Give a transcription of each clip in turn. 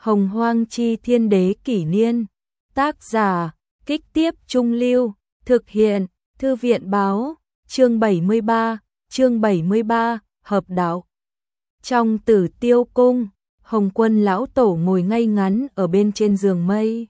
Hồng Hoang Chi Thiên Đế Kỷ Niên. Tác giả, Kích Tiếp Trung Lưu. Thực hiện, Thư viện Báo. Chương 73, Hợp Đạo. Trong Tử Tiêu Cung, Hồng Quân lão tổ ngồi ngay ngắn ở bên trên giường mây.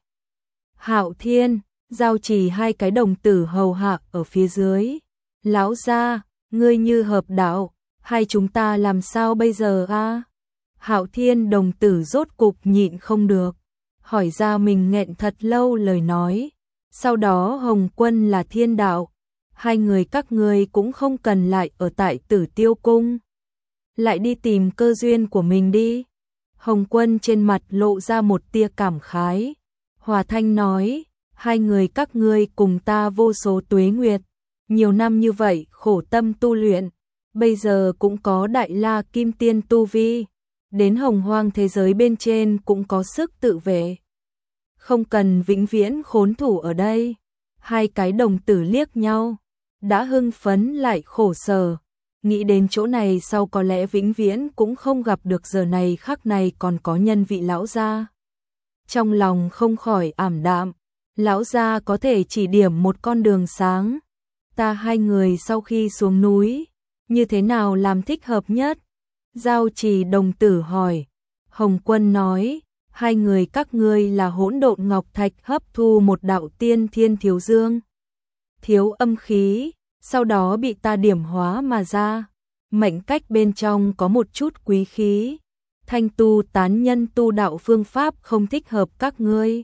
Hạo Thiên, Giao Trì hai cái đồng tử hầu hạ ở phía dưới. Lão gia, ngươi như hợp đạo, hai chúng ta làm sao bây giờ a? Hạo Thiên đồng tử rốt cục nhịn không được, hỏi ra mình nghẹn thật lâu lời nói. Sau đó Hồng Quân là thiên đạo, hai người các ngươi cũng không cần lại ở tại Tử Tiêu Cung, lại đi tìm cơ duyên của mình đi. Hồng Quân trên mặt lộ ra một tia cảm khái, hòa thanh nói, hai người các ngươi cùng ta vô số tuế nguyệt, nhiều năm như vậy khổ tâm tu luyện, bây giờ cũng có đại la kim tiên tu vi, đến hồng hoang thế giới bên trên cũng có sức tự vệ, không cần vĩnh viễn khốn thủ ở đây. Hai cái đồng tử liếc nhau, đã hưng phấn lại khổ sở, nghĩ đến chỗ này sau có lẽ vĩnh viễn cũng không gặp được giờ này khắc này còn có nhân vị lão gia. Trong lòng không khỏi ảm đạm, lão gia có thể chỉ điểm một con đường sáng. Ta hai người sau khi xuống núi, như thế nào làm thích hợp nhất? Giao Trì đồng tử hỏi. Hồng Quân nói, hai người các ngươi là hỗn độn ngọc thạch hấp thu một đạo tiên thiên thiếu dương, thiếu âm khí, sau đó bị ta điểm hóa mà ra. Mệnh cách bên trong có một chút quý khí, thanh tu tán nhân tu đạo phương pháp không thích hợp các ngươi.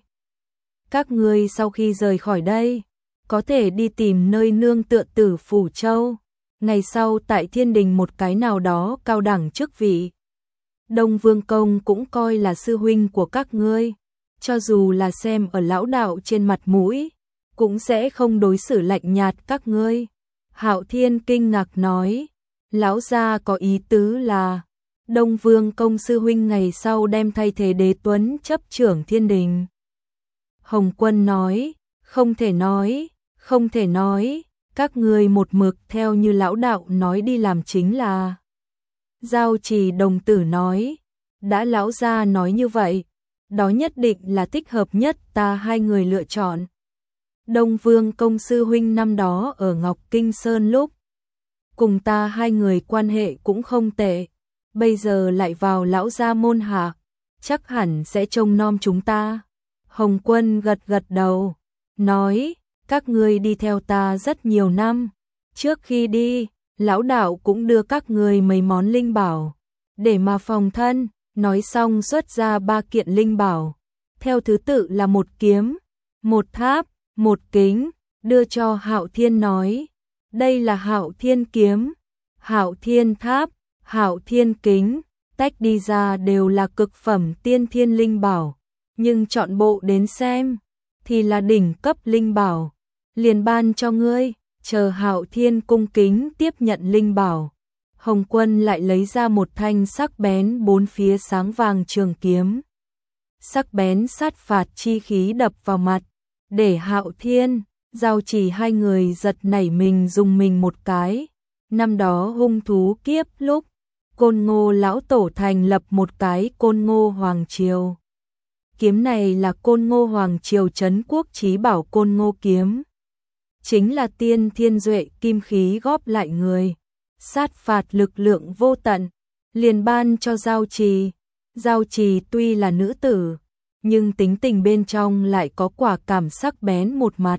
Các ngươi sau khi rời khỏi đây, có thể đi tìm nơi nương tựa Tử Phủ Châu, ngày sau tại thiên đình một cái nào đó cao đẳng chức vị. Đông Vương Công cũng coi là sư huynh của các ngươi, cho dù là xem ở lão đạo trên mặt mũi, cũng sẽ không đối xử lạnh nhạt các ngươi. Hạo Thiên kinh ngạc nói, lão gia có ý tứ là Đông Vương Công sư huynh ngày sau đem thay thế Đế Tuấn chấp trưởng thiên đình. Hồng Quân nói, không thể nói, các ngươi một mực theo như lão đạo nói đi làm chính là. Giao Trì đồng tử nói, đã lão gia nói như vậy, đó nhất định là thích hợp nhất ta hai người lựa chọn. Đông Vương Công sư huynh năm đó ở Ngọc Kinh Sơn lúc, cùng ta hai người quan hệ cũng không tệ, bây giờ lại vào lão gia môn hạ, chắc hẳn sẽ trông nom chúng ta. Hồng Quân gật gật đầu, nói, các ngươi đi theo ta rất nhiều năm, trước khi đi, lão đạo cũng đưa các ngươi mấy món linh bảo, để mà phòng thân. Nói xong xuất ra 3 kiện linh bảo, theo thứ tự là một kiếm, một tháp, một kính, đưa cho Hạo Thiên nói, đây là Hạo Thiên kiếm, Hạo Thiên tháp, Hạo Thiên kính, tách đi ra đều là cực phẩm tiên thiên linh bảo, nhưng chọn bộ đến xem, thì là đỉnh cấp linh bảo, liền ban cho ngươi. Chờ Hạo Thiên cung kính tiếp nhận linh bảo, Hồng Quân lại lấy ra một thanh sắc bén bốn phía sáng vàng trường kiếm. Sắc bén sát phạt chi khí đập vào mặt, để Hạo Thiên, Giao Trì hai người giật nảy mình dùng mình một cái. Năm đó hung thú kiếp lúc, Côn Ngô lão tổ thành lập một cái Côn Ngô Hoàng Triều. Kiếm này là Côn Ngô Hoàng Triều trấn quốc chí bảo Côn Ngô kiếm. Chính là tiên thiên duệ kim khí góp lại người, sát phạt lực lượng vô tận, liền ban cho Giao Trì. Giao Trì tuy là nữ tử, nhưng tính tình bên trong lại có quả cảm sắc bén một mặt.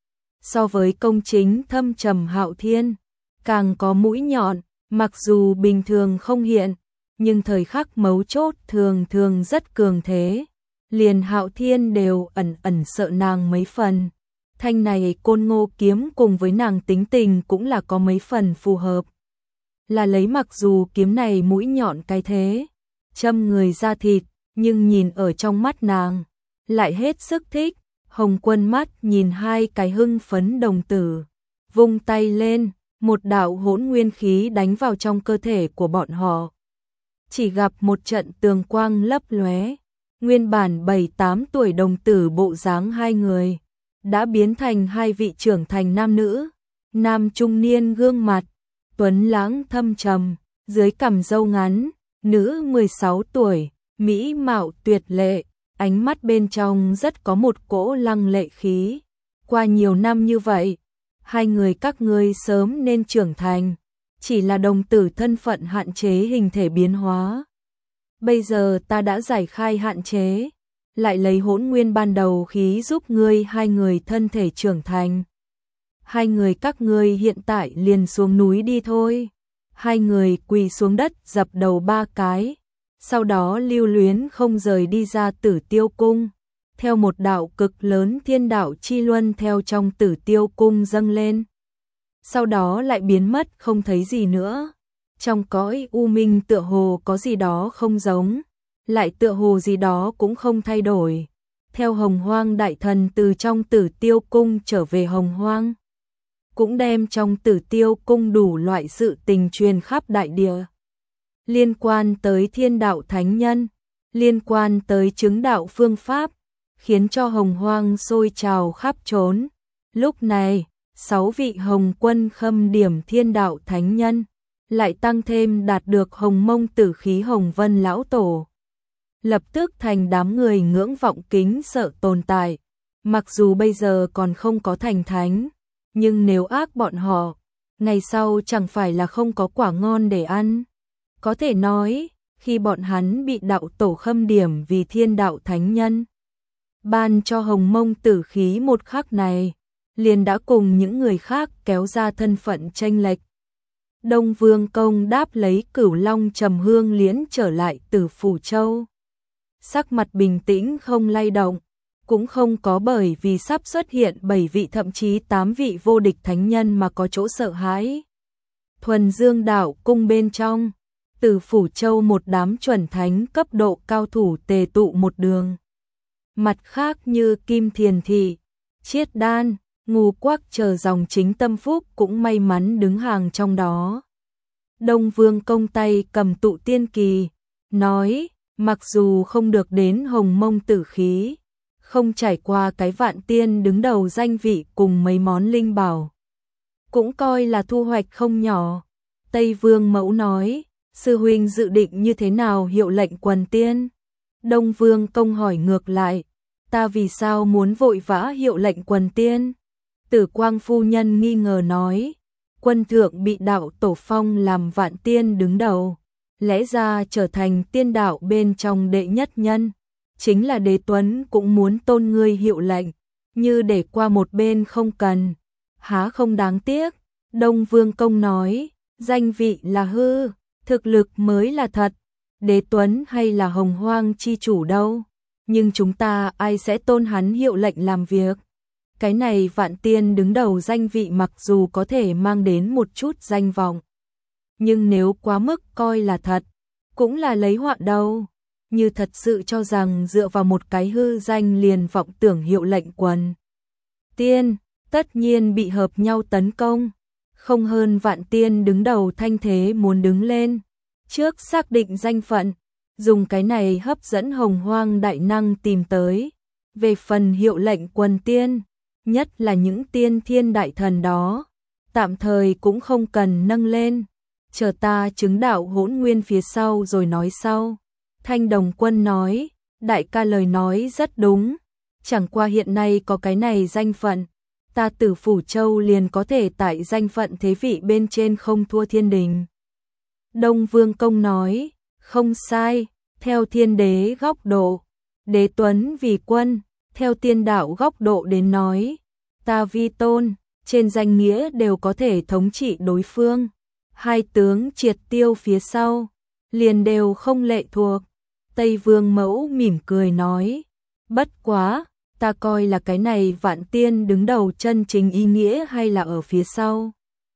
So với công chính thâm trầm Hạo Thiên, càng có mũi nhọn, mặc dù bình thường không hiện, nhưng thời khắc mấu chốt thường thường rất cường thế. Liền Hạo Thiên đều ẩn ẩn sợ nàng mấy phần. Thanh này Côn Ngô kiếm cùng với nàng tính tình cũng là có mấy phần phù hợp. Là lấy mặc dù kiếm này mũi nhọn cái thế, châm người ra thịt, nhưng nhìn ở trong mắt nàng, lại hết sức thích. Hồng Quân mắt nhìn hai cái hưng phấn đồng tử, vung tay lên, một đạo hỗn nguyên khí đánh vào trong cơ thể của bọn họ. Chỉ gặp một trận tường quang lấp lóe, nguyên bản 7-8 tuổi đồng tử bộ dáng hai người đã biến thành hai vị trưởng thành nam nữ. Nam trung niên gương mặt tuấn lãng thâm trầm, dưới cằm râu ngắn, nữ 16 tuổi, mỹ mạo tuyệt lệ, ánh mắt bên trong rất có một cỗ lăng lệ khí. Qua nhiều năm như vậy, hai người các ngươi sớm nên trưởng thành, chỉ là đồng tử thân phận hạn chế hình thể biến hóa. Bây giờ ta đã giải khai hạn chế, lại lấy hỗn nguyên ban đầu khí giúp hai người thân thể trưởng thành. Hai người các ngươi hiện tại liền xuống núi đi thôi. Hai người quỳ xuống đất dập đầu 3 cái, sau đó lưu luyến không rời đi ra Tử Tiêu Cung. Theo một đạo cực lớn thiên đạo chi luân theo trong Tử Tiêu Cung dâng lên. Sau đó lại biến mất không thấy gì nữa. Trong cõi u minh tựa hồ có gì đó không giống, lại tựa hồ gì đó cũng không thay đổi. Theo Hồng Hoang đại thần từ trong Tử Tiêu Cung trở về Hồng Hoang, cũng đem trong Tử Tiêu Cung đủ loại sự tình truyền khắp đại địa. Liên quan tới thiên đạo thánh nhân, liên quan tới chứng đạo phương pháp, khiến cho Hồng Hoang sôi trào khắp trốn. Lúc này, 6 vị Hồng Quân khâm điểm thiên đạo thánh nhân, lại tăng thêm đạt được Hồng Mông Tử khí Hồng Vân lão tổ. Lập tức thành đám người ngưỡng vọng kính sợ tồn tại. Mặc dù bây giờ còn không có thành thánh, nhưng nếu ác bọn họ, ngày sau chẳng phải là không có quả ngon để ăn. Có thể nói, khi bọn hắn bị đạo tổ khâm điểm vì thiên đạo thánh nhân, ban cho Hồng Mông Tử khí một khắc này, liền đã cùng những người khác kéo ra thân phận chênh lệch. Đông Vương Công đáp lấy Cửu Long trầm hương liễn trở lại Tử Phủ Châu. Sắc mặt bình tĩnh không lay động, cũng không có bởi vì sắp xuất hiện 7 vị thậm chí 8 vị vô địch thánh nhân mà có chỗ sợ hãi. Thuần Dương đạo cung bên trong, Tử Phủ Châu một đám chuẩn thánh cấp độ cao thủ tề tụ một đường. Mặt khác như Kim Thiền Thị, Chiết Đan, Ngũ Quắc chờ dòng chính tâm phúc cũng may mắn đứng hàng trong đó. Đông Vương Công tay cầm tụ tiên kỳ, nói, mặc dù không được đến Hồng Mông Tử khí, không trải qua cái vạn tiên đứng đầu danh vị cùng mấy món linh bảo, cũng coi là thu hoạch không nhỏ. Tây Vương Mẫu nói, sư huynh dự định như thế nào hiệu lệnh quần tiên? Đông Vương Công hỏi ngược lại, ta vì sao muốn vội vã hiệu lệnh quần tiên? Tử Quang phu nhân nghi ngờ nói, quân thượng bị đạo tổ phong làm vạn tiên đứng đầu, lẽ ra trở thành tiên đạo bên trong đệ nhất nhân, chính là Đế Tuấn cũng muốn tôn ngươi hiệu lệnh, như để qua một bên không cần, há không đáng tiếc. Đông Vương Công nói, danh vị là hư, thực lực mới là thật, Đế Tuấn hay là Hồng Hoang chi chủ đâu, nhưng chúng ta ai sẽ tôn hắn hiệu lệnh làm việc? Cái này vạn tiên đứng đầu danh vị mặc dù có thể mang đến một chút danh vọng, nhưng nếu quá mức coi là thật, cũng là lấy họa đâu. Như thật sự cho rằng dựa vào một cái hư danh liền vọng tưởng hiệu lệnh quần tiên, tất nhiên bị hợp nhau tấn công. Không hơn vạn tiên đứng đầu thanh thế muốn đứng lên, trước xác định danh phận, dùng cái này hấp dẫn Hồng Hoang đại năng tìm tới. Về phần hiệu lệnh quần tiên, nhất là những tiên thiên đại thần đó, tạm thời cũng không cần nâng lên, chờ ta chứng đạo hỗn nguyên phía sau rồi nói sau. Thanh Đồng Quân nói, đại ca lời nói rất đúng, chẳng qua hiện nay có cái này danh phận, ta Tử Phủ Châu liền có thể tại danh phận thế vị bên trên không thua thiên đình. Đông Vương Công nói, không sai, theo thiên đế góc độ, Đế Tuấn vì quân, theo tiên đạo góc độ đến nói, ta vi tôn, trên danh nghĩa đều có thể thống trị đối phương. Hai tướng triệt tiêu phía sau, liền đều không lệ thuộc. Tây Vương Mẫu mỉm cười nói, bất quá, ta coi là cái này vạn tiên đứng đầu chân chính ý nghĩa hay là ở phía sau.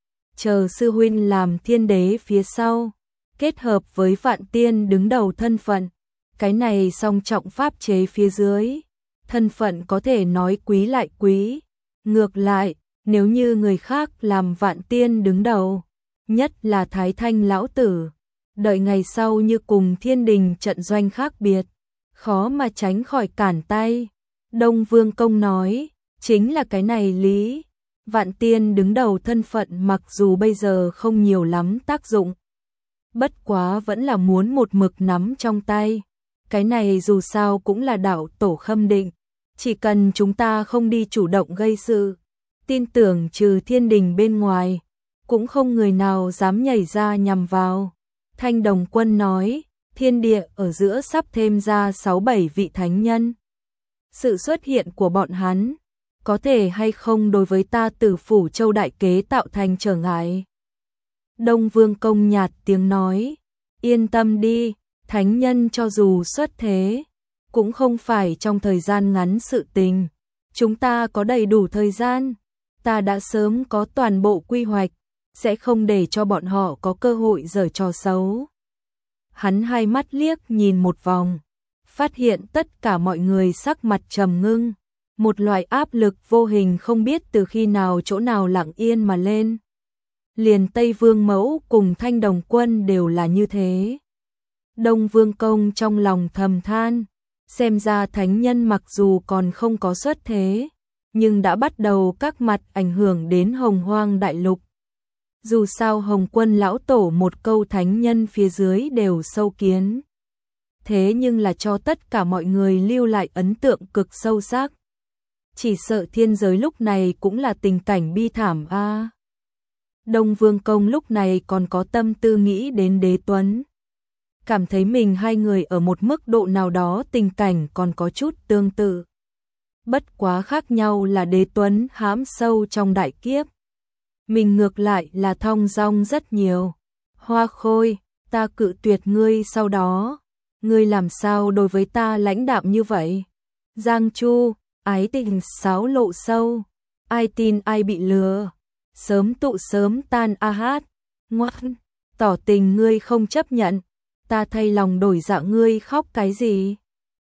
Chờ sư huynh làm thiên đế phía sau, kết hợp với vạn tiên đứng đầu thân phận, cái này song trọng pháp chế phía dưới, thân phận có thể nói quý lại quý. Ngược lại, nếu như người khác làm vạn tiên đứng đầu, nhất là Thái Thanh lão tử, đợi ngày sau như cùng thiên đình trận doanh khác biệt, khó mà tránh khỏi cản tay. Đông Vương Công nói, chính là cái này lý. Vạn tiên đứng đầu thân phận mặc dù bây giờ không nhiều lắm tác dụng, bất quá vẫn là muốn một mực nắm trong tay. cái này dù sao cũng là đạo tổ khâm định, chỉ cần chúng ta không đi chủ động gây sự, tin tưởng trừ thiên đình bên ngoài, cũng không người nào dám nhảy ra nhằm vào. Thanh Đồng Quân nói, thiên địa ở giữa sắp thêm ra 6-7 vị thánh nhân. Sự xuất hiện của bọn hắn, có thể hay không đối với ta Tử Phủ Châu đại kế tạo thành trở ngại. Đông Vương Công nhạt tiếng nói, yên tâm đi, thánh nhân cho dù xuất thế, cũng không phải trong thời gian ngắn sự tình. Chúng ta có đầy đủ thời gian, ta đã sớm có toàn bộ quy hoạch, sẽ không để cho bọn họ có cơ hội giở trò xấu. Hắn hai mắt liếc nhìn một vòng, phát hiện tất cả mọi người sắc mặt trầm ngưng, một loại áp lực vô hình không biết từ khi nào chỗ nào lặng yên mà lên. Liền Tây Vương Mẫu cùng Thanh Đồng Quân đều là như thế. Đông Vương Công trong lòng thầm than, xem ra thánh nhân mặc dù còn không có xuất thế, nhưng đã bắt đầu các mặt ảnh hưởng đến Hồng Hoang Đại Lục. Dù sao Hồng Quân lão tổ một câu thánh nhân phía dưới đều sâu kiến. Thế nhưng là cho tất cả mọi người lưu lại ấn tượng cực sâu sắc. Chỉ sợ thiên giới lúc này cũng là tình cảnh bi thảm a. Đông Vương Công lúc này còn có tâm tư nghĩ đến Đế Tuấn. Cảm thấy mình hai người ở một mức độ nào đó tình cảnh còn có chút tương tự. Bất quá khác nhau là Đế Tuấn hãm sâu trong đại kiếp. Mình ngược lại là thong dong rất nhiều. Hoa Khôi, ta cự tuyệt ngươi sau đó. Ngươi làm sao đối với ta lãnh đạm như vậy? Giang Chu, ái tình sáo lộ sâu. Ai tin ai bị lừa. Sớm tụ sớm tan a hát. Ngoan, tỏ tình ngươi không chấp nhận. Ta thay lòng đổi dạ ngươi khóc cái gì?